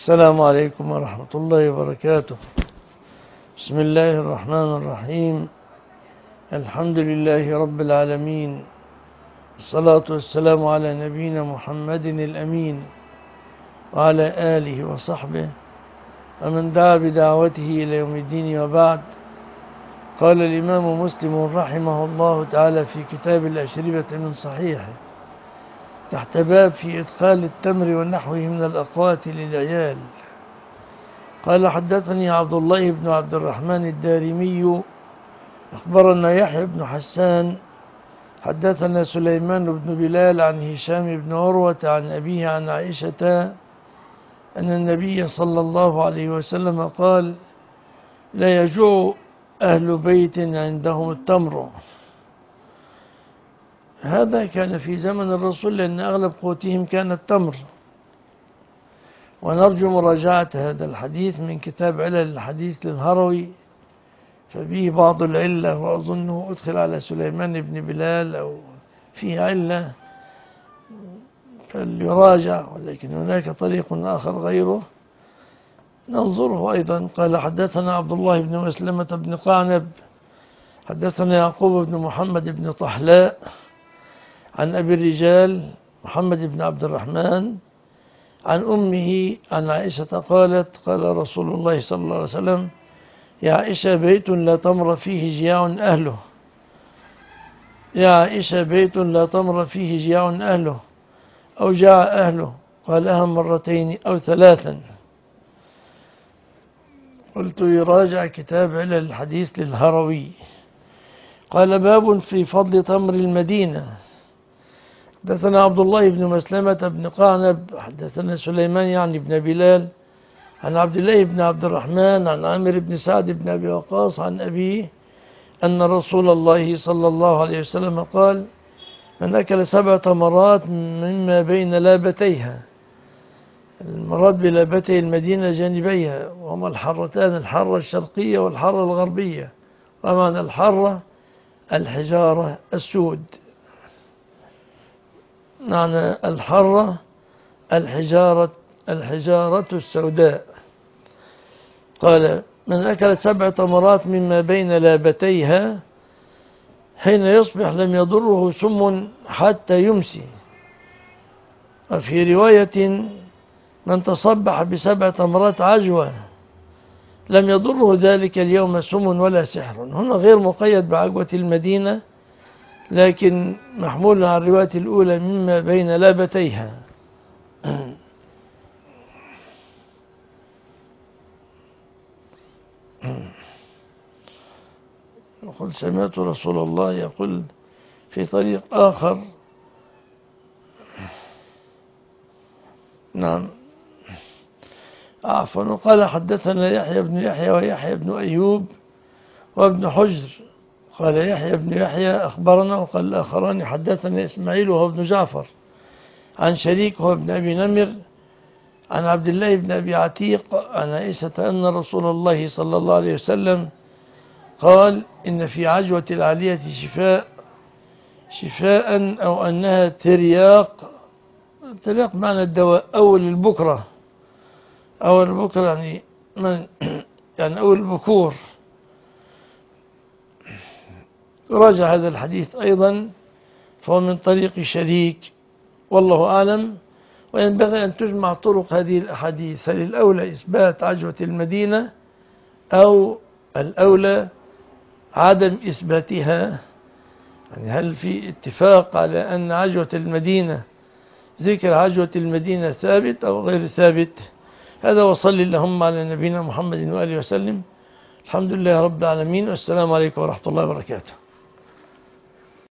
السلام عليكم ورحمة الله وبركاته. بسم الله الرحمن الرحيم. الحمد لله رب العالمين، الصلاة والسلام على نبينا محمد الأمين وعلى آله وصحبه ومن دعا بدعوته إلى يوم الدين، وبعد. قال الإمام مسلم رحمه الله تعالى في كتاب الأشربة من صحيحه تحت باب في إدخال التمر ونحوه من الأقوات للعيال. قال: حدثني عبد الله بن عبد الرحمن الدارمي أخبرنا يحيى بن حسان حدثنا سليمان بن بلال عن هشام بن عروة عن أبيه عن عائشة أن النبي صلى الله عليه وسلم قال: لا يجوع أهل بيت عندهم التمر. هذا كان في زمن الرسول، لأن أغلب قوتهم كان التمر. ونرجو مراجعة هذا الحديث من كتاب علل الحديث للهروي، ففيه بعض العلة، وأظنه أدخل على سليمان بن بلال أو فيه علة فليراجع، ولكن هناك طريق آخر غيره ننظره أيضا. قال: حدثنا عبد الله بن مسلمة بن قعنب حدثنا يعقوب بن محمد بن طحلاء عن أبي الرجال محمد بن عبد الرحمن عن أمه عن عائشة قالت: قال رسول الله صلى الله عليه وسلم: يا عائشة بيت لا تمر فيه جياع أهله. يا عائشة بيت لا تمر فيه جياع أهله أو جاع أهله. قالها مرتين أو ثلاثا. قلت: يراجع كتاب علل الحديث للهروي. قال: باب في فضل تمر المدينة. حدثنا عبد الله بن مسلمة بن قعنب حدثنا سليمان يعني بن بلال عن عبد الله بن عبد الرحمن عن عامر بن سعد بن أبي وقاص عن أبيه أن رسول الله صلى الله عليه وسلم قال: من أكل 7 تمرات مما بين لابتيها. المراد بلابتي المدينة جانبيها، وهما الحرتان، الحرة الشرقية والحرة الغربية. ومعنى الحرة الحجارة السود، معنى الحرة الحجارة السوداء. قال: من أكل 7 تمرات مما بين لابتيها حين يصبح لم يضره سم حتى يمسي. وفي رواية: من تصبح ب7 تمرات عجوة لم يضره ذلك اليوم سم ولا سحر. هنا غير مقيد بعجوة المدينة، لكن محمول على الرواية الأولى مما بين لابتيها. يقول: سمعت رسول الله يقول في طريق آخر. نعم، عفوا. قال: حدثنا يحيى بن يحيى ويحيى بن أيوب وابن حجر. قال يحيى بن يحيى أخبرنا، وقال الآخران حدثنا إسماعيل وهو ابن جعفر عن شريك وهو ابن أبي نمر عن عبد الله بن أبي عتيق عن عائشة أن رسول الله صلى الله عليه وسلم قال: إن في عجوة العالية شفاء أو أنها ترياق معنى الدواء. أول البكرة يعني أول البكور. راجع هذا الحديث أيضا، فهو من طريق شريك، والله أعلم. وينبغي أن تجمع طرق هذه الأحاديث، هل الأولى إثبات عجوة المدينة أو الأولى عدم إثباتها؟ يعني هل في اتفاق على أن عجوة المدينة، ذكر عجوة المدينة ثابت أو غير ثابت؟ هذا، وصل اللهم على نبينا محمد وآله وسلم. الحمد لله رب العالمين، والسلام عليكم ورحمة الله وبركاته.